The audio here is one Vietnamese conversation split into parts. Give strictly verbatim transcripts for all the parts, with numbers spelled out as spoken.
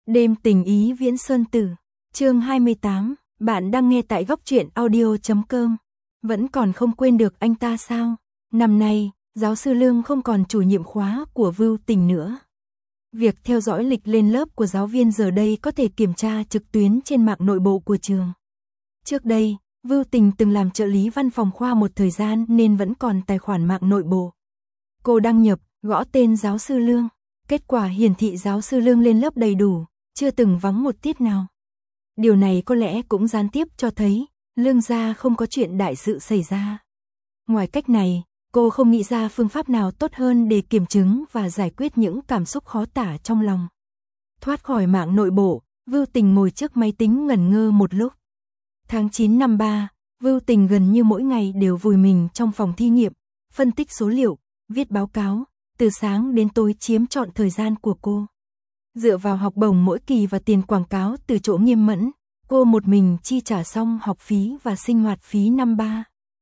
Đêm tình ý viễn sơn tử, chương hai mươi tám, bạn đang nghe tại góc truyện audio chấm com. Vẫn còn không quên được anh ta sao? Năm nay, giáo sư Lương không còn chủ nhiệm khóa của Vưu Tình nữa. Việc theo dõi lịch lên lớp của giáo viên giờ đây có thể kiểm tra trực tuyến trên mạng nội bộ của trường. Trước đây, Vưu Tình từng làm trợ lý văn phòng khoa một thời gian nên vẫn còn tài khoản mạng nội bộ. Cô đăng nhập, gõ tên giáo sư Lương. Kết quả hiển thị giáo sư Lương lên lớp đầy đủ, chưa từng vắng một tiết nào. Điều này có lẽ cũng gián tiếp cho thấy, Lương gia không có chuyện đại sự xảy ra. Ngoài cách này, cô không nghĩ ra phương pháp nào tốt hơn để kiểm chứng và giải quyết những cảm xúc khó tả trong lòng. Thoát khỏi mạng nội bộ, Vưu Tình ngồi trước máy tính ngẩn ngơ một lúc. Tháng chín năm ba, Vưu Tình gần như mỗi ngày đều vùi mình trong phòng thí nghiệm, phân tích số liệu, viết báo cáo, từ sáng đến tối chiếm trọn thời gian của cô. Dựa vào học bổng mỗi kỳ và tiền quảng cáo từ chỗ Nghiêm Mẫn, cô một mình chi trả xong học phí và sinh hoạt phí năm ba.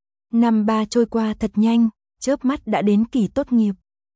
Năm ba trôi qua thật nhanh, chớp mắt đã đến kỳ tốt nghiệp.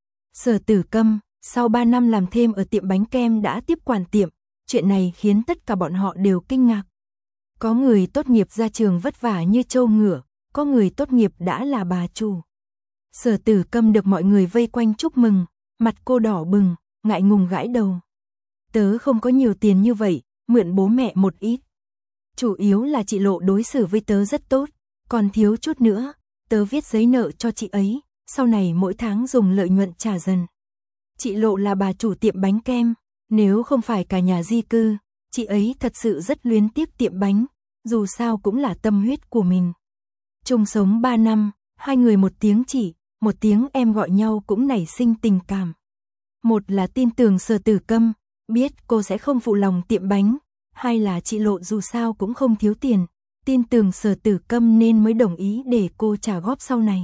Sở Tử Câm, sau ba năm làm thêm ở tiệm bánh kem đã tiếp quản tiệm, chuyện này khiến tất cả bọn họ đều kinh ngạc. Có người tốt nghiệp ra trường vất vả như trâu ngựa, có người tốt nghiệp đã là bà chủ. Sở Tử Câm được mọi người vây quanh chúc mừng, mặt cô đỏ bừng, ngại ngùng gãi đầu. Tớ không có nhiều tiền như vậy, mượn bố mẹ một ít. Chủ yếu là chị Lộ đối xử với tớ rất tốt, còn thiếu chút nữa, tớ viết giấy nợ cho chị ấy, sau này mỗi tháng dùng lợi nhuận trả dần. Chị Lộ là bà chủ tiệm bánh kem, nếu không phải cả nhà di cư, chị ấy thật sự rất luyến tiếc tiệm bánh, dù sao cũng là tâm huyết của mình. Chung sống ba năm, hai người một tiếng chị, một tiếng em gọi nhau cũng nảy sinh tình cảm. Một là tin tưởng Sở Tử Câm, biết cô sẽ không phụ lòng tiệm bánh, hai là chị Lộ dù sao cũng không thiếu tiền, tin tưởng Sở Tử Câm nên mới đồng ý để cô trả góp sau này.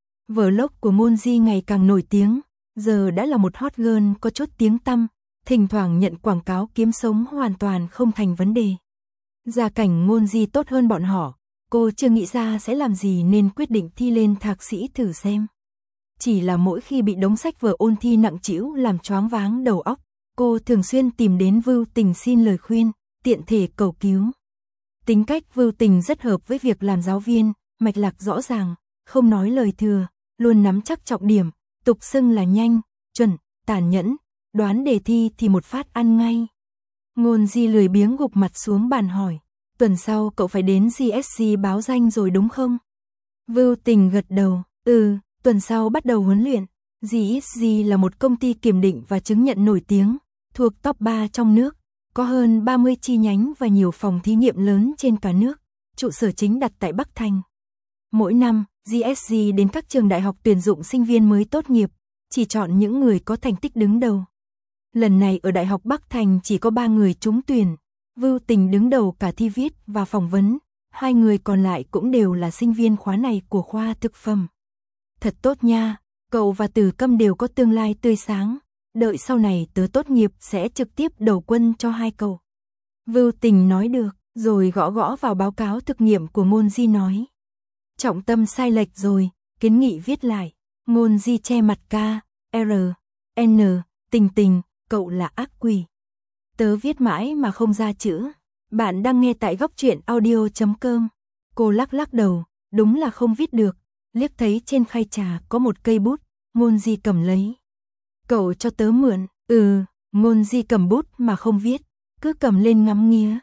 Vlog của Ngôn Di ngày càng nổi tiếng, giờ đã là một hot girl có chút tiếng tăm, thỉnh thoảng nhận quảng cáo kiếm sống hoàn toàn không thành vấn đề. Gia cảnh Ngôn Di tốt hơn bọn họ, cô chưa nghĩ ra sẽ làm gì nên quyết định thi lên thạc sĩ thử xem. Chỉ là mỗi khi bị đống sách vở ôn thi nặng trĩu làm choáng váng đầu óc, cô thường xuyên tìm đến Vưu Tình xin lời khuyên, tiện thể cầu cứu. Tính cách Vưu Tình rất hợp với việc làm giáo viên, mạch lạc rõ ràng, không nói lời thừa, luôn nắm chắc trọng điểm, tục xưng là nhanh, chuẩn, tàn nhẫn, đoán đề thi thì một phát ăn ngay. Ngôn Di lười biếng gục mặt xuống bàn hỏi, tuần sau cậu phải đến giê ét giê báo danh rồi đúng không? Vưu Tình gật đầu, ừ, tuần sau bắt đầu huấn luyện. giê ét giê là một công ty kiểm định và chứng nhận nổi tiếng, thuộc top ba trong nước, có hơn ba mươi chi nhánh và nhiều phòng thí nghiệm lớn trên cả nước, trụ sở chính đặt tại Bắc Thành. Mỗi năm, giê ét giê đến các trường đại học tuyển dụng sinh viên mới tốt nghiệp, chỉ chọn những người có thành tích đứng đầu. Lần này ở Đại học Bắc Thành chỉ có ba người trúng tuyển, Vưu Tình đứng đầu cả thi viết và phỏng vấn, hai người còn lại cũng đều là sinh viên khóa này của khoa thực phẩm. Thật tốt nha, cậu và Tử Câm đều có tương lai tươi sáng, đợi sau này tớ tốt nghiệp sẽ trực tiếp đầu quân cho hai cậu. Vưu Tình nói được, rồi gõ gõ vào báo cáo thực nghiệm của Ngôn Di nói. Trọng tâm sai lệch rồi, kiến nghị viết lại. Ngôn Di che mặt ca, R, N, Tình Tình, cậu là ác quỷ. Tớ viết mãi mà không ra chữ. Bạn đang nghe tại góc truyện audio chấm com. Cô lắc lắc đầu, đúng là không viết được. Liếc thấy trên khay trà có một cây bút, Ngôn Di cầm lấy. Cậu cho tớ mượn, ừ, Ngôn Di cầm bút mà không viết, cứ cầm lên ngắm nghía.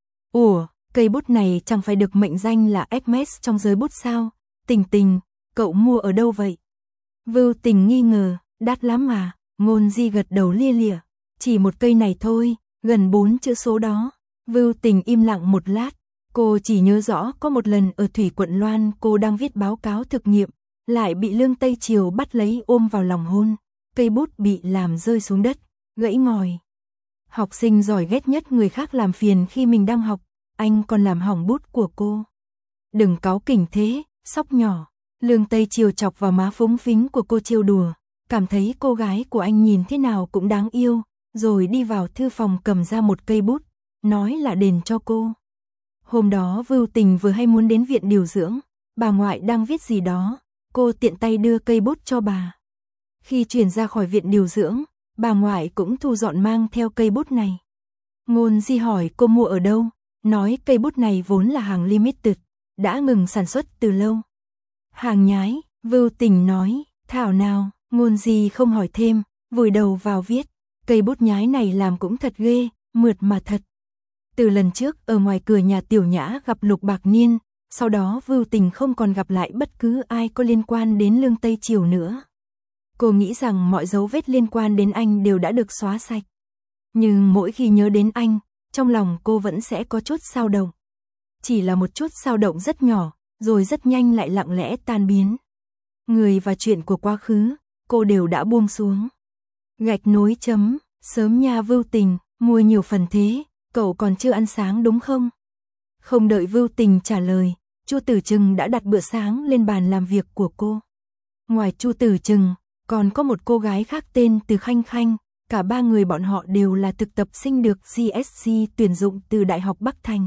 Ủa, cây bút này chẳng phải được mệnh danh là Hermes trong giới bút sao? Tình Tình, cậu mua ở đâu vậy? Vưu Tình nghi ngờ, đắt lắm à? Ngôn Di gật đầu lia lịa, chỉ một cây này thôi, gần bốn chữ số đó. Vưu Tình im lặng một lát, cô chỉ nhớ rõ có một lần ở Thủy Quận Loan cô đang viết báo cáo thực nghiệm, lại bị Lương Tây Triều bắt lấy ôm vào lòng hôn, cây bút bị làm rơi xuống đất, gãy ngòi. Học sinh giỏi ghét nhất người khác làm phiền khi mình đang học, anh còn làm hỏng bút của cô. Đừng cáu kỉnh thế, sóc nhỏ. Lương Tây Triều chọc vào má phúng phính của cô trêu đùa, cảm thấy cô gái của anh nhìn thế nào cũng đáng yêu, rồi đi vào thư phòng cầm ra một cây bút, nói là đền cho cô. Hôm đó Vưu Tình vừa hay muốn đến viện điều dưỡng, bà ngoại đang viết gì đó, cô tiện tay đưa cây bút cho bà. Khi chuyển ra khỏi viện điều dưỡng, bà ngoại cũng thu dọn mang theo cây bút này. Ngôn Di hỏi cô mua ở đâu, nói cây bút này vốn là hàng limited, đã ngừng sản xuất từ lâu. Hàng nhái, Vưu Tình nói, thảo nào, Ngôn Di không hỏi thêm, vùi đầu vào viết, cây bút nhái này làm cũng thật ghê, mượt mà thật. Từ lần trước ở ngoài cửa nhà Tiểu Nhã gặp Lục Bạc Niên, sau đó Vưu Tình không còn gặp lại bất cứ ai có liên quan đến Lương Tây Triều nữa. Cô nghĩ rằng mọi dấu vết liên quan đến anh đều đã được xóa sạch. Nhưng mỗi khi nhớ đến anh, trong lòng cô vẫn sẽ có chút dao động. Chỉ là một chút dao động rất nhỏ, rồi rất nhanh lại lặng lẽ tan biến. Người và chuyện của quá khứ, cô đều đã buông xuống. Gạch nối chấm, sớm nha Vưu Tình, mua nhiều phần thế, cậu còn chưa ăn sáng đúng không? Không đợi Vưu Tình trả lời, Chu Tử Trừng đã đặt bữa sáng lên bàn làm việc của cô. Ngoài Chu Tử Trừng, còn có một cô gái khác tên Từ Khanh Khanh, cả ba người bọn họ đều là thực tập sinh được giê ét giê tuyển dụng từ Đại học Bắc Thành.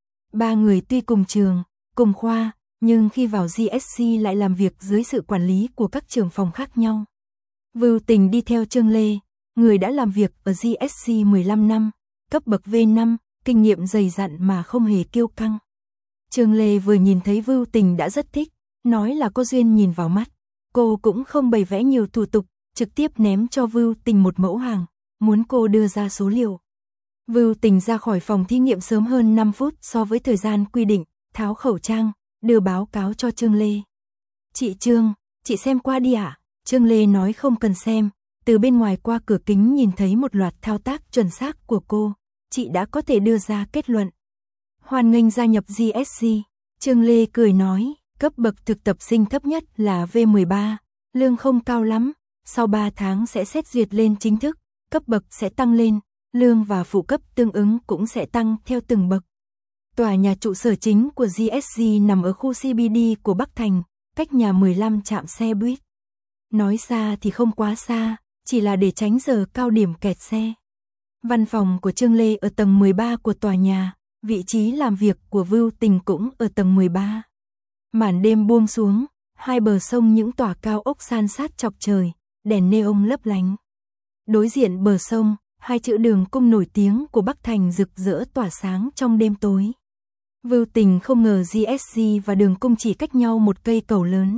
Ba người tuy cùng trường, cùng khoa, nhưng khi vào giê ét giê lại làm việc dưới sự quản lý của các trưởng phòng khác nhau. Vưu Tình đi theo Trương Lê, người đã làm việc ở giê ét giê mười lăm năm, cấp bậc vê năm, kinh nghiệm dày dặn mà không hề kiêu căng. Trương Lê vừa nhìn thấy Vưu Tình đã rất thích, nói là có duyên nhìn vào mắt. Cô cũng không bày vẽ nhiều thủ tục, trực tiếp ném cho Vưu Tình một mẫu hàng, muốn cô đưa ra số liệu. Vưu Tình ra khỏi phòng thí nghiệm sớm hơn năm phút so với thời gian quy định, tháo khẩu trang, đưa báo cáo cho Trương Lê. Chị Trương, chị xem qua đi ạ. À? Trương Lê nói không cần xem, từ bên ngoài qua cửa kính nhìn thấy một loạt thao tác chuẩn xác của cô, chị đã có thể đưa ra kết luận. Hoan nghênh gia nhập giê ét giê, Trương Lê cười nói, cấp bậc thực tập sinh thấp nhất là vê mười ba, lương không cao lắm, sau ba tháng sẽ xét duyệt lên chính thức, cấp bậc sẽ tăng lên, lương và phụ cấp tương ứng cũng sẽ tăng theo từng bậc. Tòa nhà trụ sở chính của giê ét giê nằm ở khu xê bê đê của Bắc Thành, cách nhà mười lăm trạm xe buýt. Nói xa thì không quá xa, chỉ là để tránh giờ cao điểm kẹt xe. Văn phòng của Trương Lê ở tầng mười ba của tòa nhà, vị trí làm việc của Vưu Tình cũng ở tầng mười ba. Màn đêm buông xuống, hai bờ sông những tòa cao ốc san sát chọc trời, đèn neon lấp lánh. Đối diện bờ sông, hai chữ Đường Cung nổi tiếng của Bắc Thành rực rỡ tỏa sáng trong đêm tối. Vưu Tình không ngờ giê ét giê và Đường Cung chỉ cách nhau một cây cầu lớn.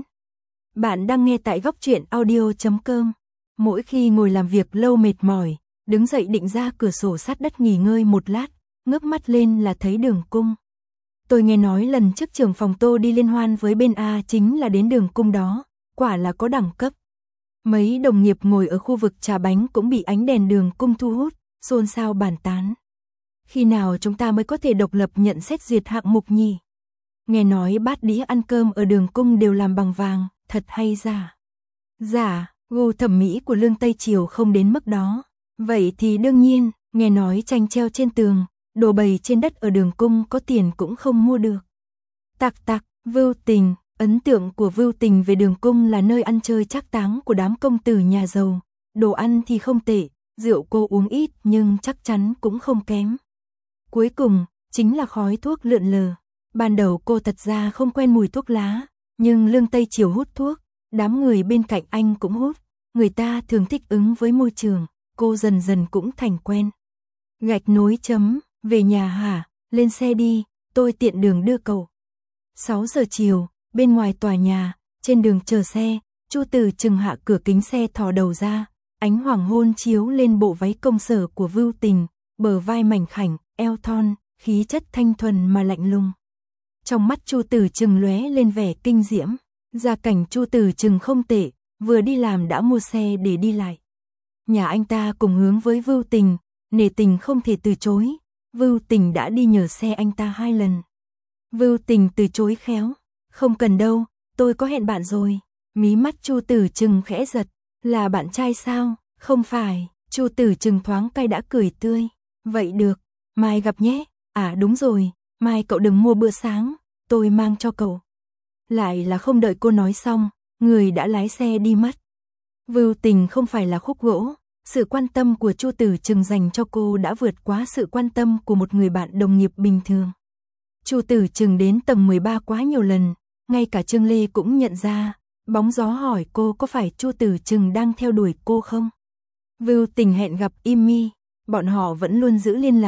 Bạn đang nghe tại góc truyện audio chấm com. Mỗi khi ngồi làm việc lâu mệt mỏi, đứng dậy định ra cửa sổ sát đất nghỉ ngơi một lát, ngước mắt lên là thấy Đường Cung. Tôi nghe nói lần trước trưởng phòng Tô đi liên hoan với bên A chính là đến Đường Cung đó, quả là có đẳng cấp. Mấy đồng nghiệp ngồi ở khu vực trà bánh cũng bị ánh đèn Đường Cung thu hút, xôn xao bàn tán. Khi nào chúng ta mới có thể độc lập nhận xét duyệt hạng mục nhỉ? Nghe nói bát đĩa ăn cơm ở Đường Cung đều làm bằng vàng, thật hay giả? Giả, gu thẩm mỹ của Lương Tây Triều không đến mức đó. Vậy thì đương nhiên, nghe nói tranh treo trên tường, đồ bày trên đất ở Đường Cung có tiền cũng không mua được. Tặc tặc, Vưu Tình, ấn tượng của Vưu Tình về Đường Cung là nơi ăn chơi trác táng của đám công tử nhà giàu. Đồ ăn thì không tệ, rượu cô uống ít nhưng chắc chắn cũng không kém. Cuối cùng, chính là khói thuốc lượn lờ. Ban đầu cô thật ra không quen mùi thuốc lá, nhưng Lương Tây Triều hút thuốc, đám người bên cạnh anh cũng hút. Người ta thường thích ứng với môi trường, cô dần dần cũng thành quen. Gạch nối chấm, về nhà hả, lên xe đi, tôi tiện đường đưa cậu. sáu giờ chiều, bên ngoài tòa nhà, trên đường chờ xe, Chu Tử Trừng hạ cửa kính xe thò đầu ra, ánh hoàng hôn chiếu lên bộ váy công sở của Vưu Tình, bờ vai mảnh khảnh, eo thon, khí chất thanh thuần mà lạnh lùng. Trong mắt Chu Tử Trừng lóe lên vẻ kinh diễm, gia cảnh Chu Tử Trừng không tệ, vừa đi làm đã mua xe để đi lại. Nhà anh ta cùng hướng với Vưu Tình, nể tình không thể từ chối, Vưu Tình đã đi nhờ xe anh ta hai lần. Vưu Tình từ chối khéo, không cần đâu, tôi có hẹn bạn rồi. Mí mắt Chu Tử Trừng khẽ giật, là bạn trai sao? Không phải, Chu Tử Trừng thoáng cay đã cười tươi. Vậy được, mai gặp nhé. À đúng rồi, mai cậu đừng mua bữa sáng, tôi mang cho cậu. Lại là không đợi cô nói xong, người đã lái xe đi mất. Vưu Tình không phải là khúc gỗ, sự quan tâm của Chu Tử Trừng dành cho cô đã vượt quá sự quan tâm của một người bạn đồng nghiệp bình thường. Chu Tử Trừng đến tầng mười ba quá nhiều lần, ngay cả Trương Lê cũng nhận ra, bóng gió hỏi cô có phải Chu Tử Trừng đang theo đuổi cô không. Vưu Tình hẹn gặp Imi, bọn họ vẫn luôn giữ liên lạc,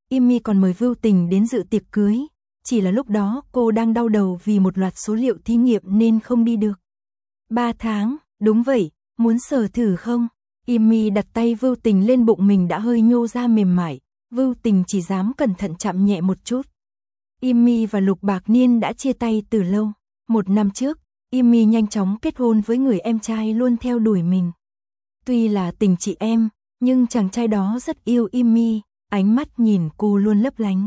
Imi còn mời Vưu Tình đến dự tiệc cưới. Chỉ là lúc đó cô đang đau đầu vì một loạt số liệu thí nghiệm nên không đi được. Ba tháng, đúng vậy, muốn sờ thử không? Imi đặt tay Vưu Tình lên bụng mình đã hơi nhô ra mềm mại. Vưu Tình chỉ dám cẩn thận chạm nhẹ một chút. Imi và Lục Bạc Niên đã chia tay từ lâu. Một năm trước, Imi nhanh chóng kết hôn với người em trai luôn theo đuổi mình. Tuy là tình chị em, nhưng chàng trai đó rất yêu Imi, ánh mắt nhìn cô luôn lấp lánh.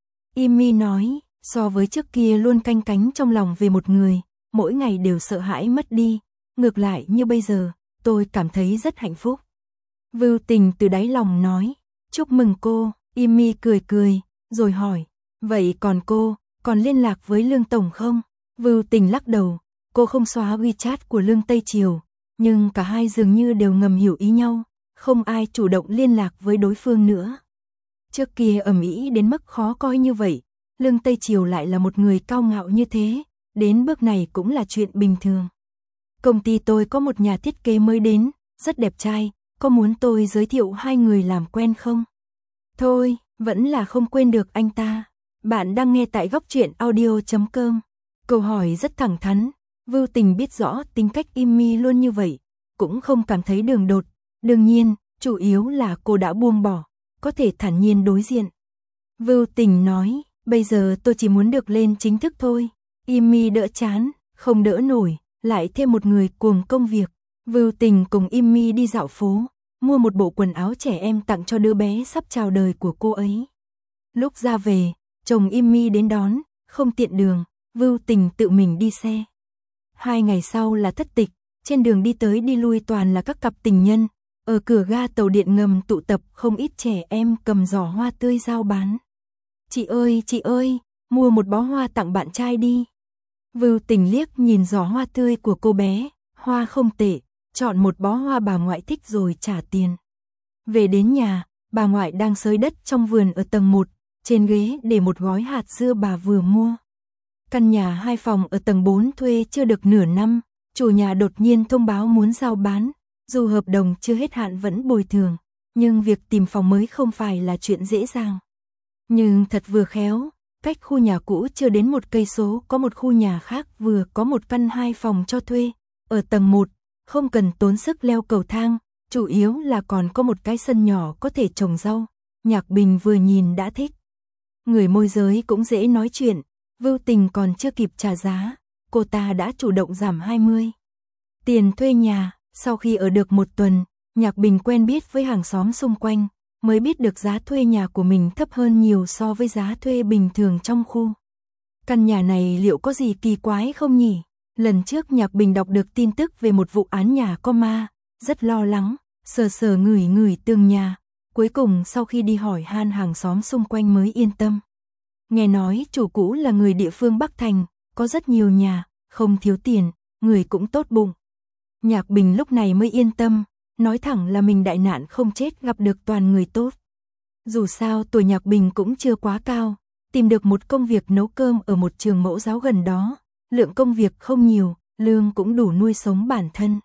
Imi nói, so với trước kia luôn canh cánh trong lòng về một người, mỗi ngày đều sợ hãi mất đi. Ngược lại như bây giờ, tôi cảm thấy rất hạnh phúc. Vưu Tình từ đáy lòng nói, chúc mừng cô. Imi cười cười, rồi hỏi, vậy còn cô, còn liên lạc với Lương Tổng không? Vưu Tình lắc đầu, cô không xóa WeChat của Lương Tây Triều, nhưng cả hai dường như đều ngầm hiểu ý nhau, không ai chủ động liên lạc với đối phương nữa. Trước kia ầm ĩ đến mức khó coi như vậy, Lương Tây Triều lại là một người cao ngạo như thế, đến bước này cũng là chuyện bình thường. Công ty tôi có một nhà thiết kế mới đến, rất đẹp trai, có muốn tôi giới thiệu hai người làm quen không? Thôi, vẫn là không quên được anh ta. Bạn đang nghe tại góc truyện audio chấm com. Câu hỏi rất thẳng thắn, Vưu Tình biết rõ tính cách Imi luôn như vậy, cũng không cảm thấy đường đột. Đương nhiên, chủ yếu là cô đã buông bỏ, có thể thản nhiên đối diện. Vưu Tình nói, bây giờ tôi chỉ muốn được lên chính thức thôi. Imi đỡ chán, không đỡ nổi, lại thêm một người cuồng công việc. Vưu Tình cùng Imi đi dạo phố, mua một bộ quần áo trẻ em tặng cho đứa bé sắp chào đời của cô ấy. Lúc ra về, chồng Imi đến đón, không tiện đường, Vưu Tình tự mình đi xe. Hai ngày sau là thất tịch, trên đường đi tới đi lui toàn là các cặp tình nhân. Ở cửa ga tàu điện ngầm tụ tập không ít trẻ em cầm giỏ hoa tươi giao bán. Chị ơi, chị ơi, mua một bó hoa tặng bạn trai đi. Vưu Tình liếc nhìn giỏ hoa tươi của cô bé, hoa không tệ, chọn một bó hoa bà ngoại thích rồi trả tiền. Về đến nhà, bà ngoại đang xới đất trong vườn ở tầng một, trên ghế để một gói hạt dưa bà vừa mua. Căn nhà hai phòng ở tầng bốn thuê chưa được nửa năm, chủ nhà đột nhiên thông báo muốn giao bán, dù hợp đồng chưa hết hạn vẫn bồi thường, nhưng việc tìm phòng mới không phải là chuyện dễ dàng. Nhưng thật vừa khéo, cách khu nhà cũ chưa đến một cây số có một khu nhà khác vừa có một căn hai phòng cho thuê, ở tầng một, không cần tốn sức leo cầu thang, chủ yếu là còn có một cái sân nhỏ có thể trồng rau. Nhạc Bình vừa nhìn đã thích. Người môi giới cũng dễ nói chuyện, Vưu Tình còn chưa kịp trả giá, cô ta đã chủ động giảm hai mươi. Tiền thuê nhà, sau khi ở được một tuần, Nhạc Bình quen biết với hàng xóm xung quanh, mới biết được giá thuê nhà của mình thấp hơn nhiều so với giá thuê bình thường trong khu. Căn nhà này liệu có gì kỳ quái không nhỉ? Lần trước Nhạc Bình đọc được tin tức về một vụ án nhà có ma, rất lo lắng, sờ sờ ngửi ngửi tường nhà, cuối cùng sau khi đi hỏi han hàng xóm xung quanh mới yên tâm. Nghe nói chủ cũ là người địa phương Bắc Thành, có rất nhiều nhà, không thiếu tiền, người cũng tốt bụng. Nhạc Bình lúc này mới yên tâm, nói thẳng là mình đại nạn không chết gặp được toàn người tốt. Dù sao tuổi Nhạc Bình cũng chưa quá cao, tìm được một công việc nấu cơm ở một trường mẫu giáo gần đó, lượng công việc không nhiều, lương cũng đủ nuôi sống bản thân.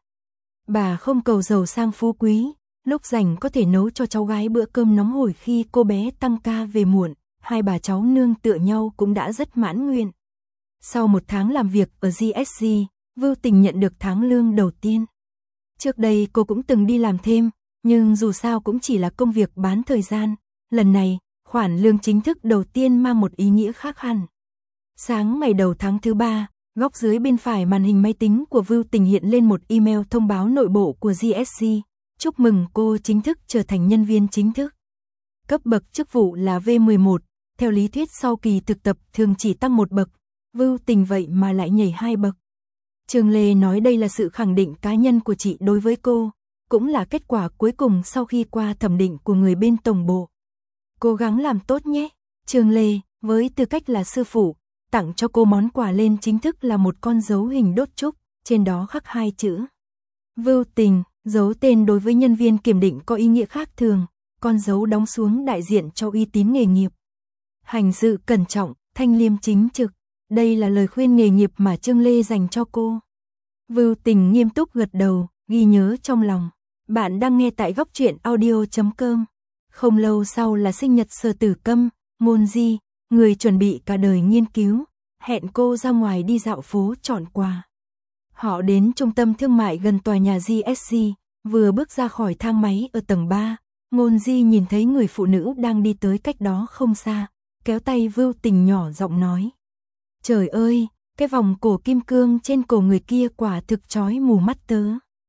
Bà không cầu giàu sang phú quý, lúc rảnh có thể nấu cho cháu gái bữa cơm nóng hổi khi cô bé tăng ca về muộn, hai bà cháu nương tựa nhau cũng đã rất mãn nguyện. Sau một tháng làm việc ở giê ét giê, Vưu Tình nhận được tháng lương đầu tiên. Trước đây cô cũng từng đi làm thêm, nhưng dù sao cũng chỉ là công việc bán thời gian. Lần này, khoản lương chính thức đầu tiên mang một ý nghĩa khác hẳn. Sáng ngày đầu tháng thứ ba, góc dưới bên phải màn hình máy tính của Vưu Tình hiện lên một email thông báo nội bộ của giê ét giê. Chúc mừng cô chính thức trở thành nhân viên chính thức. Cấp bậc chức vụ là vê mười một, theo lý thuyết sau kỳ thực tập thường chỉ tăng một bậc, Vưu Tình vậy mà lại nhảy hai bậc. Trương Lê nói đây là sự khẳng định cá nhân của chị đối với cô, cũng là kết quả cuối cùng sau khi qua thẩm định của người bên tổng bộ. Cố gắng làm tốt nhé. Trương Lê, với tư cách là sư phụ, tặng cho cô món quà lên chính thức là một con dấu hình đốt trúc, trên đó khắc hai chữ Vưu Tình. Dấu tên đối với nhân viên kiểm định có ý nghĩa khác thường, con dấu đóng xuống đại diện cho uy tín nghề nghiệp. Hành sự cẩn trọng, thanh liêm chính trực, đây là lời khuyên nghề nghiệp mà Trương Lê dành cho cô. Vưu Tình nghiêm túc gật đầu, ghi nhớ trong lòng. Bạn đang nghe tại góc truyện audio chấm com. Không lâu sau là sinh nhật Sở Tử Câm, Ngôn Di, người chuẩn bị cả đời nghiên cứu, hẹn cô ra ngoài đi dạo phố chọn quà. Họ đến trung tâm thương mại gần tòa nhà giê ét giê, vừa bước ra khỏi thang máy ở tầng ba, Ngôn Di nhìn thấy người phụ nữ đang đi tới cách đó không xa, kéo tay Vưu Tình nhỏ giọng nói. Trời ơi, cái vòng cổ kim cương trên cổ người kia quả thực chói mù mắt tớ.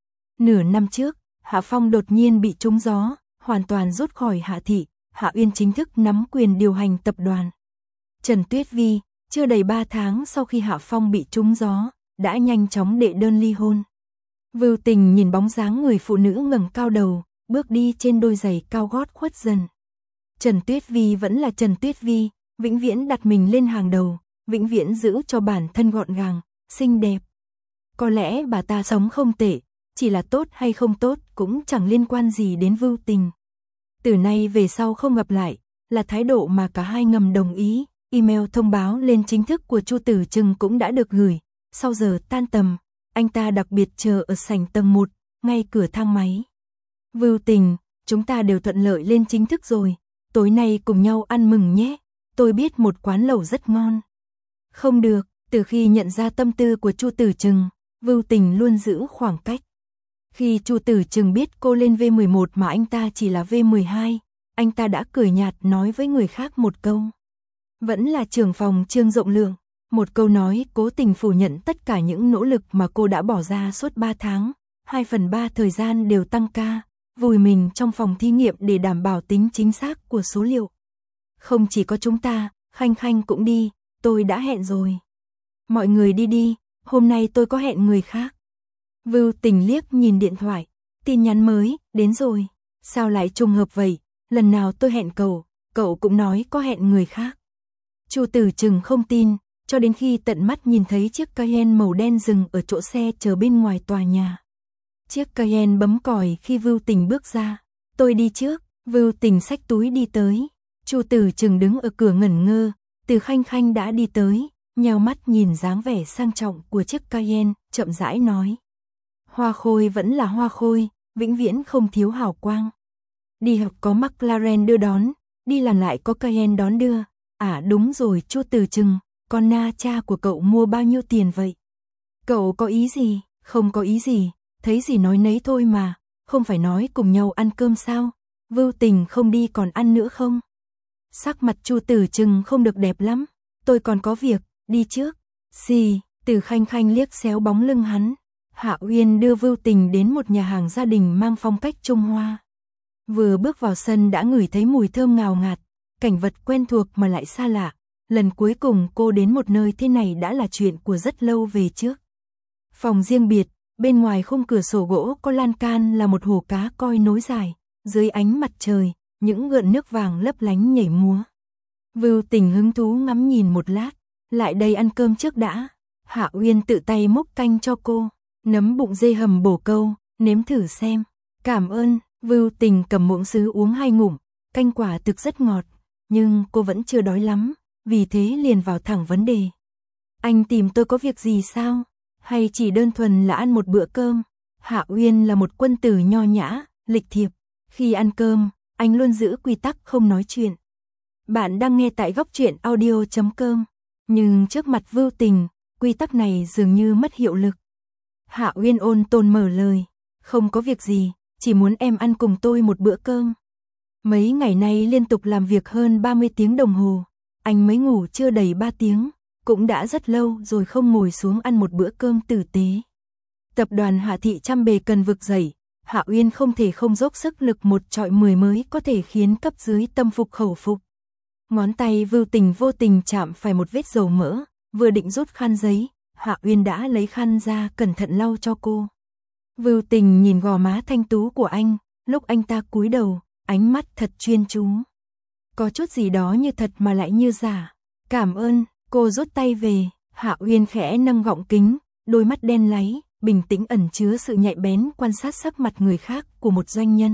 Nửa năm trước, Hạ Phong đột nhiên bị trúng gió, hoàn toàn rút khỏi Hạ thị, Hạ Uyên chính thức nắm quyền điều hành tập đoàn. Trần Tuyết Vi, chưa đầy ba tháng sau khi Hạ Phong bị trúng gió, đã nhanh chóng đệ đơn ly hôn. Vưu Tình nhìn bóng dáng người phụ nữ ngẩng cao đầu, bước đi trên đôi giày cao gót khuất dần. Trần Tuyết Vi vẫn là Trần Tuyết Vi, vĩnh viễn đặt mình lên hàng đầu, vĩnh viễn giữ cho bản thân gọn gàng, xinh đẹp. Có lẽ bà ta sống không tệ, chỉ là tốt hay không tốt cũng chẳng liên quan gì đến Vưu Tình. Từ nay về sau không gặp lại, là thái độ mà cả hai ngầm đồng ý. Email thông báo lên chính thức của Chu Tử Trừng cũng đã được gửi. Sau giờ tan tầm, anh ta đặc biệt chờ ở sảnh tầng một, ngay cửa thang máy. Vưu Tình, chúng ta đều thuận lợi lên chính thức rồi, tối nay cùng nhau ăn mừng nhé, tôi biết một quán lẩu rất ngon. Không được, từ khi nhận ra tâm tư của Chu Tử Trừng, Vưu Tình luôn giữ khoảng cách. Khi Chu Tử Trừng biết cô lên vê mười một mà anh ta chỉ là vê mười hai, anh ta đã cười nhạt nói với người khác một câu. Vẫn là trưởng phòng Trương rộng lượng, một câu nói cố tình phủ nhận tất cả những nỗ lực mà cô đã bỏ ra suốt ba tháng, hai phần ba thời gian đều tăng ca, vùi mình trong phòng thí nghiệm để đảm bảo tính chính xác của số liệu. Không chỉ có chúng ta, Khanh Khanh cũng đi, tôi đã hẹn rồi. Mọi người đi đi, hôm nay tôi có hẹn người khác. Vưu Tình liếc nhìn điện thoại, tin nhắn mới, đến rồi, sao lại trùng hợp vậy, lần nào tôi hẹn cậu, cậu cũng nói có hẹn người khác. Chu Tử Trừng không tin, cho đến khi tận mắt nhìn thấy chiếc Cayenne màu đen dừng ở chỗ xe chờ bên ngoài tòa nhà. Chiếc Cayenne bấm còi khi Vưu Tình bước ra, tôi đi trước, Vưu Tình xách túi đi tới, Chu Tử Trừng đứng ở cửa ngẩn ngơ, Từ Khanh Khanh đã đi tới, nheo mắt nhìn dáng vẻ sang trọng của chiếc Cayenne, chậm rãi nói. Hoa khôi vẫn là hoa khôi, vĩnh viễn không thiếu hào quang. Đi học có McLaren đưa đón, đi làm lại có Cayenne đón đưa. À đúng rồi Chu Tử Trừng, con Na cha của cậu mua bao nhiêu tiền vậy? Cậu có ý gì? Không có ý gì, thấy gì nói nấy thôi mà, không phải nói cùng nhau ăn cơm sao? Vưu Tình không đi còn ăn nữa không? Sắc mặt Chu Tử Trừng không được đẹp lắm, tôi còn có việc, đi trước. Xì, Từ Khanh Khanh liếc xéo bóng lưng hắn. Hạ Uyên đưa Vưu Tình đến một nhà hàng gia đình mang phong cách Trung Hoa. Vừa bước vào sân đã ngửi thấy mùi thơm ngào ngạt, cảnh vật quen thuộc mà lại xa lạ. Lần cuối cùng cô đến một nơi thế này đã là chuyện của rất lâu về trước. Phòng riêng biệt, bên ngoài khung cửa sổ gỗ có lan can là một hồ cá koi nối dài, dưới ánh mặt trời, những gợn nước vàng lấp lánh nhảy múa. Vưu Tình hứng thú ngắm nhìn một lát, lại đây ăn cơm trước đã. Hạ Uyên tự tay múc canh cho cô, nấm bụng dê hầm bổ câu, nếm thử xem. Cảm ơn, Vưu Tình cầm muỗng sứ uống hai ngụm, canh quả thực rất ngọt, nhưng cô vẫn chưa đói lắm, vì thế liền vào thẳng vấn đề. Anh tìm tôi có việc gì sao? Hay chỉ đơn thuần là ăn một bữa cơm? Hạ Uyên là một quân tử nho nhã, lịch thiệp, khi ăn cơm, anh luôn giữ quy tắc không nói chuyện. Bạn đang nghe tại góc truyện audio chấm com, nhưng trước mặt Vưu Tình, quy tắc này dường như mất hiệu lực. Hạ Uyên ôn tồn mở lời, không có việc gì, chỉ muốn em ăn cùng tôi một bữa cơm. Mấy ngày nay liên tục làm việc hơn ba mươi tiếng đồng hồ, anh mới ngủ chưa đầy ba tiếng, cũng đã rất lâu rồi không ngồi xuống ăn một bữa cơm tử tế. Tập đoàn Hạ thị trăm bề cần vực dậy, Hạ Uyên không thể không dốc sức lực một trọi mười mới có thể khiến cấp dưới tâm phục khẩu phục. Ngón tay Vưu Tình vô tình chạm phải một vết dầu mỡ, vừa định rút khăn giấy, Hạ Uyên đã lấy khăn ra cẩn thận lau cho cô. Vưu Tình nhìn gò má thanh tú của anh, lúc anh ta cúi đầu, ánh mắt thật chuyên chú. Có chút gì đó như thật mà lại như giả. Cảm ơn, cô rút tay về, Hạ Uyên khẽ nâng gọng kính, đôi mắt đen láy, bình tĩnh ẩn chứa sự nhạy bén quan sát sắc mặt người khác của một doanh nhân.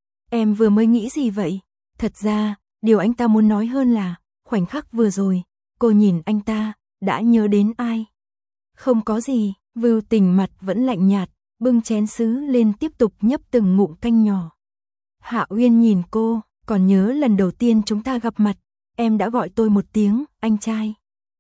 Em vừa mới nghĩ gì vậy? Thật ra, điều anh ta muốn nói hơn là, khoảnh khắc vừa rồi, cô nhìn anh ta, đã nhớ đến ai? Không có gì, Vưu Tình mặt vẫn lạnh nhạt, bưng chén sứ lên tiếp tục nhấp từng ngụm canh nhỏ. Hạ Uyên nhìn cô, Còn nhớ lần đầu tiên chúng ta gặp mặt, em đã gọi tôi một tiếng, anh trai.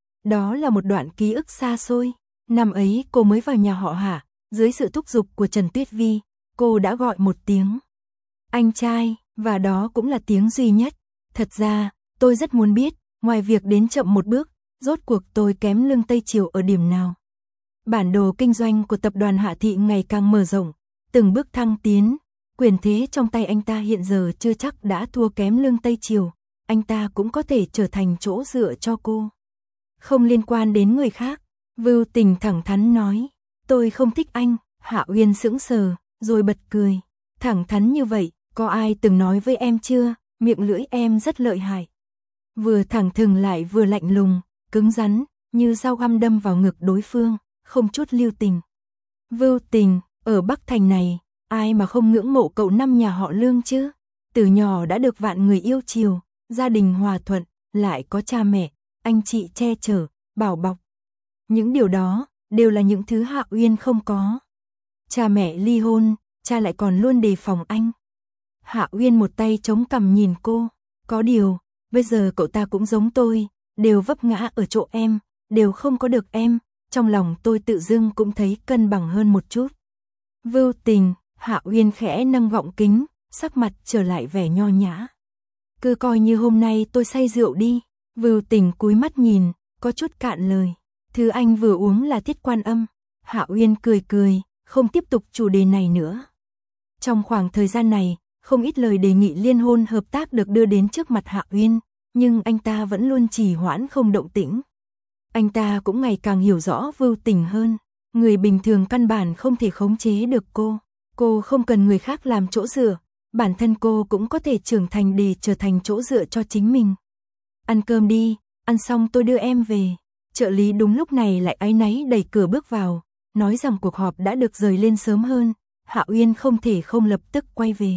Đó là một đoạn ký ức xa xôi. Năm ấy cô mới vào nhà họ Hạ, dưới sự thúc giục của Trần Tuyết Vi, cô đã gọi một tiếng anh trai, và đó cũng là tiếng duy nhất. Thật ra, tôi rất muốn biết, ngoài việc đến chậm một bước, rốt cuộc tôi kém Lương Tây Triều ở điểm nào. Bản đồ kinh doanh của tập đoàn Hạ Thị ngày càng mở rộng, từng bước thăng tiến, quyền thế trong tay anh ta hiện giờ chưa chắc đã thua kém Lương Tây Triều, anh ta cũng có thể trở thành chỗ dựa cho cô. Không liên quan đến người khác, Vưu Tình thẳng thắn nói, tôi không thích anh. Hạ Uyên sững sờ, rồi bật cười. Thẳng thắn như vậy, có ai từng nói với em chưa, miệng lưỡi em rất lợi hại. Vừa thẳng thừng lại vừa lạnh lùng, cứng rắn, như dao găm đâm vào ngực đối phương, không chút lưu tình. Vưu Tình, ở Bắc Thành này, ai mà không ngưỡng mộ cậu năm nhà họ Lương chứ? Từ nhỏ đã được vạn người yêu chiều, gia đình hòa thuận, lại có cha mẹ, anh chị che chở, bảo bọc. Những điều đó, đều là những thứ Hạ Uyên không có. Cha mẹ ly hôn, cha lại còn luôn đề phòng anh. Hạ Uyên một tay chống cằm nhìn cô, có điều, bây giờ cậu ta cũng giống tôi, đều vấp ngã ở chỗ em, đều không có được em, trong lòng tôi tự dưng cũng thấy cân bằng hơn một chút. Vưu Tình, Hạ Uyên khẽ nâng gọng kính, sắc mặt trở lại vẻ nho nhã. Cứ coi như hôm nay tôi say rượu đi. Vưu Tình cúi mắt nhìn, có chút cạn lời. Thứ anh vừa uống là Thiết Quan Âm. Hạ Uyên cười cười, không tiếp tục chủ đề này nữa. Trong khoảng thời gian này, không ít lời đề nghị liên hôn hợp tác được đưa đến trước mặt Hạ Uyên, nhưng anh ta vẫn luôn trì hoãn không động tĩnh. Anh ta cũng ngày càng hiểu rõ Vưu Tình hơn. Người bình thường căn bản không thể khống chế được cô. Cô không cần người khác làm chỗ dựa, bản thân cô cũng có thể trưởng thành để trở thành chỗ dựa cho chính mình. Ăn cơm đi, ăn xong tôi đưa em về. Trợ lý đúng lúc này lại áy náy đẩy cửa bước vào, nói rằng cuộc họp đã được rời lên sớm hơn. Hạ Uyên không thể không lập tức quay về.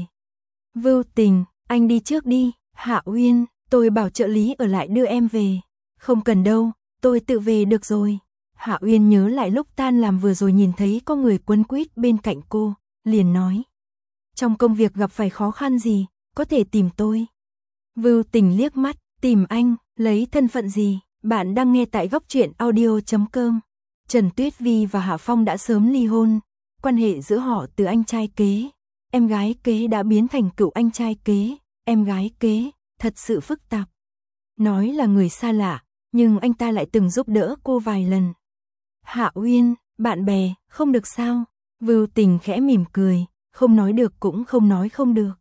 Vưu Tình, anh đi trước đi. Hạ Uyên, tôi bảo trợ lý ở lại đưa em về. Không cần đâu, tôi tự về được rồi. Hạ Uyên nhớ lại lúc tan làm vừa rồi nhìn thấy có người quấn quýt bên cạnh cô, liền nói. Trong công việc gặp phải khó khăn gì, có thể tìm tôi. Vưu Tình liếc mắt, tìm anh, lấy thân phận gì? Bạn đang nghe tại góc truyện audio chấm com. Trần Tuyết Vi và Hạ Phong đã sớm ly hôn, quan hệ giữa họ từ anh trai kế, em gái kế đã biến thành cựu anh trai kế, em gái kế, thật sự phức tạp. Nói là người xa lạ, nhưng anh ta lại từng giúp đỡ cô vài lần. Hạ Uyên, bạn bè, không được sao? Vưu Tình khẽ mỉm cười, không nói được cũng không nói không được.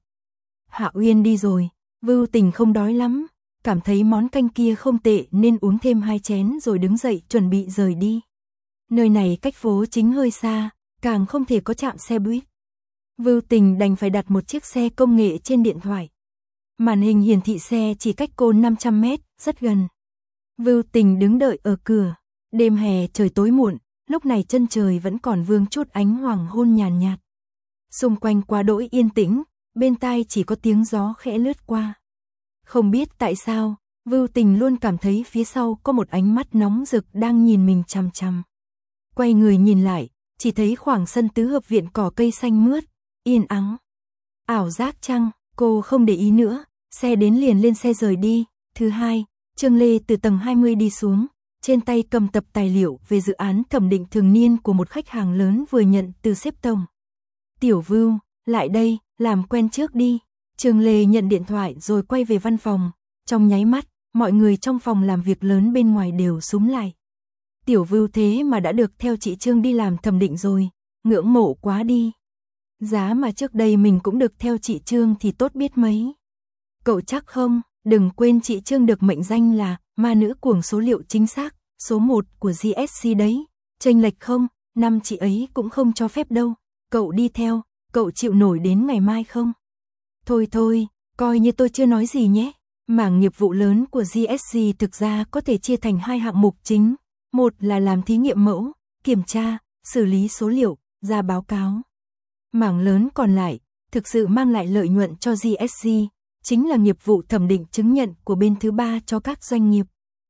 Hạ Uyên đi rồi, Vưu Tình không đói lắm, cảm thấy món canh kia không tệ nên uống thêm hai chén rồi đứng dậy chuẩn bị rời đi. Nơi này cách phố chính hơi xa, càng không thể có trạm xe buýt. Vưu Tình đành phải đặt một chiếc xe công nghệ trên điện thoại. Màn hình hiển thị xe chỉ cách cô năm trăm mét, rất gần. Vưu Tình đứng đợi ở cửa. Đêm hè trời tối muộn, lúc này chân trời vẫn còn vương chút ánh hoàng hôn nhàn nhạt. Xung quanh quá đỗi yên tĩnh, bên tai chỉ có tiếng gió khẽ lướt qua. Không biết tại sao, Vưu Tình luôn cảm thấy phía sau có một ánh mắt nóng rực đang nhìn mình chằm chằm. Quay người nhìn lại, chỉ thấy khoảng sân tứ hợp viện cỏ cây xanh mướt, yên ắng. Ảo giác chăng, cô không để ý nữa, xe đến liền lên xe rời đi. Thứ hai, Trương Lê từ tầng hai mươi đi xuống, trên tay cầm tập tài liệu về dự án thẩm định thường niên của một khách hàng lớn vừa nhận từ sếp tổng. Tiểu Vưu, lại đây, làm quen trước đi. Trương Lê nhận điện thoại rồi quay về văn phòng. Trong nháy mắt, mọi người trong phòng làm việc lớn bên ngoài đều súm lại. Tiểu Vưu thế mà đã được theo chị Trương đi làm thẩm định rồi, ngưỡng mộ quá đi. Giá mà trước đây mình cũng được theo chị Trương thì tốt biết mấy. Cậu chắc không, đừng quên chị Trương được mệnh danh là ma nữ cuồng số liệu chính xác, số một của giê ét xê đấy. Chênh lệch không, năm chị ấy cũng không cho phép đâu. Cậu đi theo, cậu chịu nổi đến ngày mai không? Thôi thôi, coi như tôi chưa nói gì nhé. Mảng nghiệp vụ lớn của giê ét xê thực ra có thể chia thành hai hạng mục chính. Một là làm thí nghiệm mẫu, kiểm tra, xử lý số liệu, ra báo cáo. Mảng lớn còn lại, thực sự mang lại lợi nhuận cho giê ét xê, chính là nghiệp vụ thẩm định chứng nhận của bên thứ ba cho các doanh nghiệp.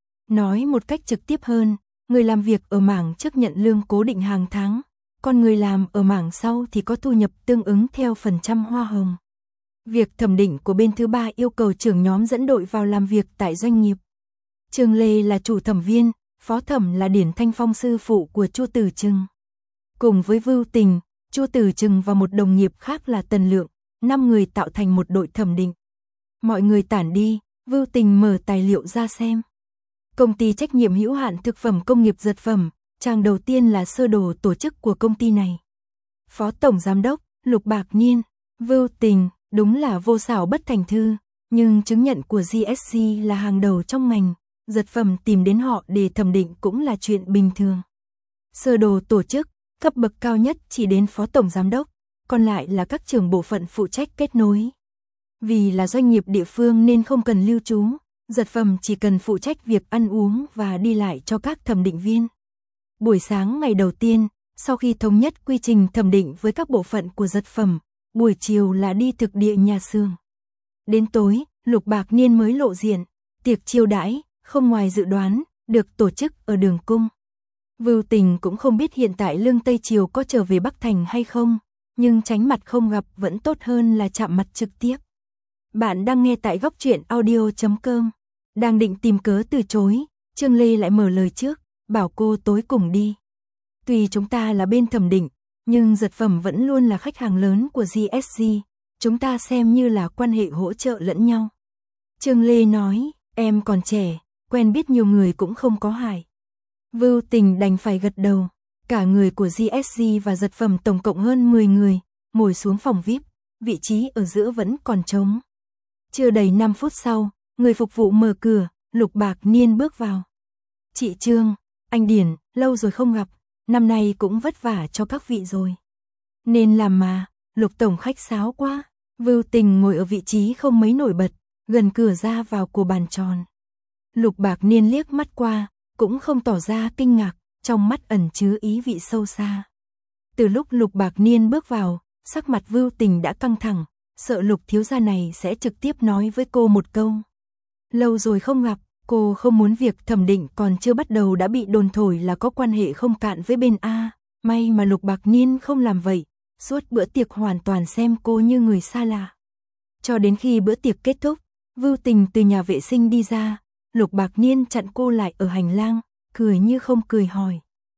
Nói một cách trực tiếp hơn, người làm việc ở mảng trước nhận lương cố định hàng tháng, còn người làm ở mảng sau thì có thu nhập tương ứng theo phần trăm hoa hồng. Việc thẩm định của bên thứ ba yêu cầu trưởng nhóm dẫn đội vào làm việc tại doanh nghiệp. Trương Lê là chủ thẩm viên, phó thẩm là Điển Thanh Phong sư phụ của Chu Tử Trừng. Cùng với Vưu Tình, Chu Tử Trừng và một đồng nghiệp khác là Tần Lượng, năm người tạo thành một đội thẩm định. Mọi người tản đi, Vưu Tình mở tài liệu ra xem. Công ty trách nhiệm hữu hạn thực phẩm công nghiệp dật phẩm, trang đầu tiên là sơ đồ tổ chức của công ty này. Phó tổng giám đốc, Lục Bạc Niên, Vưu Tình, đúng là vô xảo bất thành thư, nhưng chứng nhận của giê ét giê là hàng đầu trong ngành, dật phẩm tìm đến họ để thẩm định cũng là chuyện bình thường. Sơ đồ tổ chức, cấp bậc cao nhất chỉ đến phó tổng giám đốc, còn lại là các trưởng bộ phận phụ trách kết nối. Vì là doanh nghiệp địa phương nên không cần lưu trú, dật phẩm chỉ cần phụ trách việc ăn uống và đi lại cho các thẩm định viên. Buổi sáng ngày đầu tiên, sau khi thống nhất quy trình thẩm định với các bộ phận của dật phẩm, buổi chiều là đi thực địa nhà xưởng. Đến tối, Lục Bạc Niên mới lộ diện, tiệc chiêu đãi, không ngoài dự đoán, được tổ chức ở Đường Cung. Vưu Tình cũng không biết hiện tại Lương Tây Triều có trở về Bắc Thành hay không, nhưng tránh mặt không gặp vẫn tốt hơn là chạm mặt trực tiếp. Bạn đang nghe tại góc truyện audio chấm com. Đang định tìm cớ từ chối, Trương Lê lại mở lời trước, bảo cô tối cùng đi. Tuy chúng ta là bên thẩm định, nhưng dật phẩm vẫn luôn là khách hàng lớn của giê ét giê, chúng ta xem như là quan hệ hỗ trợ lẫn nhau. Trương Lê nói, em còn trẻ, quen biết nhiều người cũng không có hại. Vưu Tình đành phải gật đầu, cả người của giê ét giê và dật phẩm tổng cộng hơn mười người, ngồi xuống phòng vi ai pi, vị trí ở giữa vẫn còn trống. Chưa đầy năm phút sau, người phục vụ mở cửa, Lục Bạc Niên bước vào. Chị Trương, anh Điển, lâu rồi không gặp, năm nay cũng vất vả cho các vị rồi. Nên làm mà, Lục tổng khách sáo quá. Vưu Tình ngồi ở vị trí không mấy nổi bật, gần cửa ra vào của bàn tròn. Lục Bạc Niên liếc mắt qua, cũng không tỏ ra kinh ngạc, trong mắt ẩn chứa ý vị sâu xa. Từ lúc Lục Bạc Niên bước vào, sắc mặt Vưu Tình đã căng thẳng, sợ Lục thiếu gia này sẽ trực tiếp nói với cô một câu. Lâu rồi không gặp, cô không muốn việc thẩm định còn chưa bắt đầu đã bị đồn thổi là có quan hệ không cạn với bên A, may mà Lục Bạc Niên không làm vậy, suốt bữa tiệc hoàn toàn xem cô như người xa lạ. Cho đến khi bữa tiệc kết thúc, Vưu Tình từ nhà vệ sinh đi ra, Lục Bạc Niên chặn cô lại ở hành lang, cười như không cười hỏi.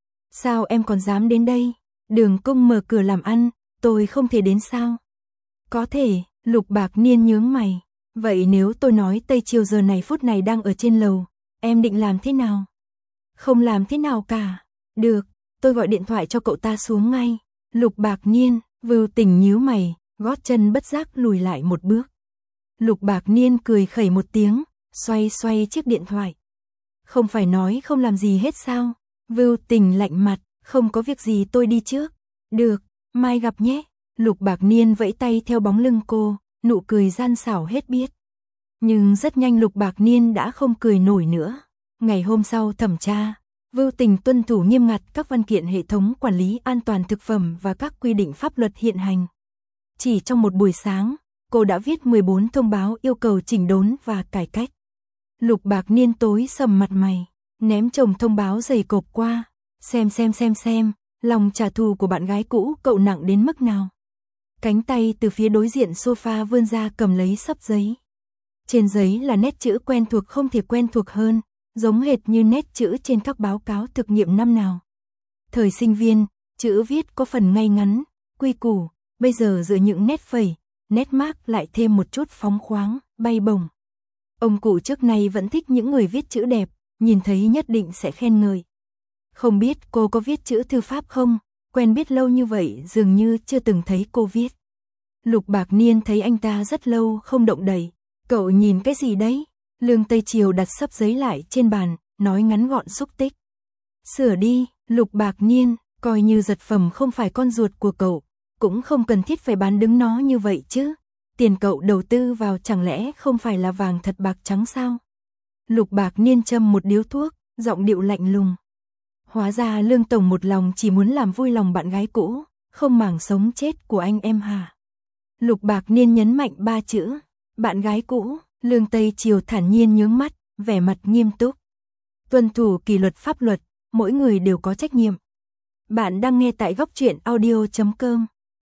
Sao em còn dám đến đây? Đường Cung mở cửa làm ăn, tôi không thể đến sao? Có thể, Lục Bạc Niên nhướng mày. Vậy nếu tôi nói Tây Triều giờ này phút này đang ở trên lầu, em định làm thế nào? Không làm thế nào cả. Được, tôi gọi điện thoại cho cậu ta xuống ngay. Lục Bạc Niên, Vưu Tình nhíu mày, gót chân bất giác lùi lại một bước. Lục Bạc Niên cười khẩy một tiếng, xoay xoay chiếc điện thoại. Không phải nói không làm gì hết sao? Vưu Tình lạnh mặt, không có việc gì tôi đi trước. Được, mai gặp nhé. Lục Bạc Niên vẫy tay theo bóng lưng cô, nụ cười gian xảo hết biết. Nhưng rất nhanh Lục Bạc Niên đã không cười nổi nữa. Ngày hôm sau thẩm tra, Vưu Tình tuân thủ nghiêm ngặt các văn kiện hệ thống quản lý an toàn thực phẩm và các quy định pháp luật hiện hành. Chỉ trong một buổi sáng, cô đã viết mười bốn thông báo yêu cầu chỉnh đốn và cải cách. Lục Bạc Niên tối sầm mặt mày, ném chồng thông báo dày cộp qua, xem xem xem xem, lòng trả thù của bạn gái cũ cậu nặng đến mức nào. Cánh tay từ phía đối diện sofa vươn ra cầm lấy xấp giấy. Trên giấy là nét chữ quen thuộc không thể quen thuộc hơn, giống hệt như nét chữ trên các báo cáo thực nghiệm năm nào. Thời sinh viên, chữ viết có phần ngay ngắn, quy củ, bây giờ giữa những nét phẩy, nét mác lại thêm một chút phóng khoáng, bay bổng. Ông cụ trước nay vẫn thích những người viết chữ đẹp, nhìn thấy nhất định sẽ khen ngợi. Không biết cô có viết chữ thư pháp không? Quen biết lâu như vậy dường như chưa từng thấy cô viết. Lục Bạc Niên thấy anh ta rất lâu không động đậy. Cậu nhìn cái gì đấy? Lương Tây Triều đặt xấp giấy lại trên bàn, nói ngắn gọn xúc tích. Sửa đi, Lục Bạc Niên, coi như dật phẩm không phải con ruột của cậu, cũng không cần thiết phải bán đứng nó như vậy chứ. Tiền cậu đầu tư vào chẳng lẽ không phải là vàng thật bạc trắng sao? Lục Bạc Niên châm một điếu thuốc, giọng điệu lạnh lùng. Hóa ra Lương Tổng một lòng chỉ muốn làm vui lòng bạn gái cũ, không màng sống chết của anh em hả? Lục Bạc Niên nhấn mạnh ba chữ, bạn gái cũ. Lương Tây Triều thản nhiên nhướng mắt, vẻ mặt nghiêm túc. Tuân thủ kỷ luật pháp luật, mỗi người đều có trách nhiệm. Bạn đang nghe tại góc truyện audio chấm com.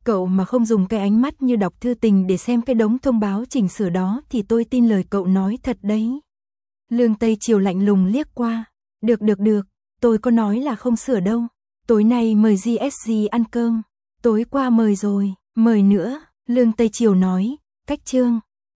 Cậu mà không dùng cái ánh mắt như đọc thư tình để xem cái đống thông báo chỉnh sửa đó thì tôi tin lời cậu nói thật đấy. Lương Tây Triều lạnh lùng liếc qua. Được được được, tôi có nói là không sửa đâu. Tối nay mời giê ét giê ăn cơm. Tối qua mời rồi, mời nữa, Lương Tây Triều nói, cách Trương.